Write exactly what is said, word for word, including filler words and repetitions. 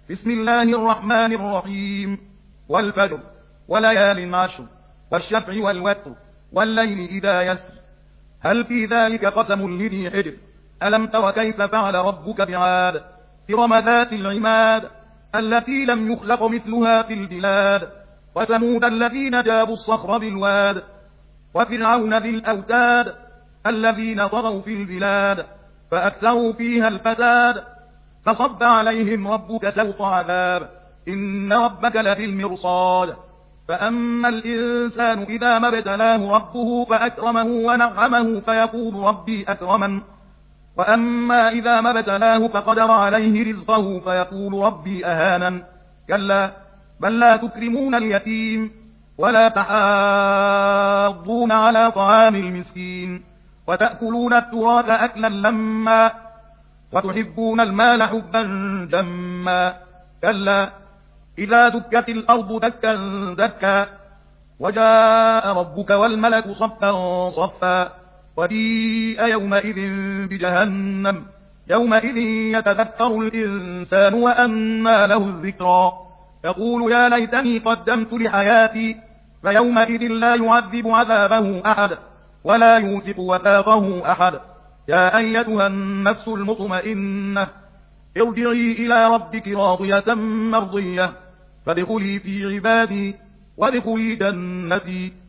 بسم الله الرحمن الرحيم والفجر وليال عشر والشفع والوتر والليل إذا يسر هل في ذلك قسم لذي حجر ألم تر كيف فعل ربك بعاد إرم ذات العماد التي لم يخلق مثلها في البلاد وثمود الذين جابوا الصخر بالواد وفرعون ذي الأوتاد الذين طغوا في البلاد فأكثروا فيها الفساد فصب عليهم ربك سوط عذاب إن ربك لبالمرصاد فأما الإنسان إذا ما ابتلاه ربه فأكرمه ونعمه فيقول ربي أكرمن وأما إذا ما ابتلاه فقدر عليه رزقه فيقول ربي أهانن كلا بل لا تكرمون اليتيم ولا تحاضون على طعام المسكين وتأكلون التراث أكلا لما وتحبون المال حبا جما كلا إذا دكت الأرض دكا دكا وجاء ربك والملك صفا صفا وجيء يومئذ بجهنم يومئذ يتذكر الإنسان وأنى له الذكرى يقول يا ليتني قدمت لحياتي فيومئذ لا يعذب عذابه أحد ولا يوثق وثاقه أحد يا أيتها النفس المطمئنة ارجعي إلى ربك راضية مرضية فادخلي في عبادي وادخلي جنتي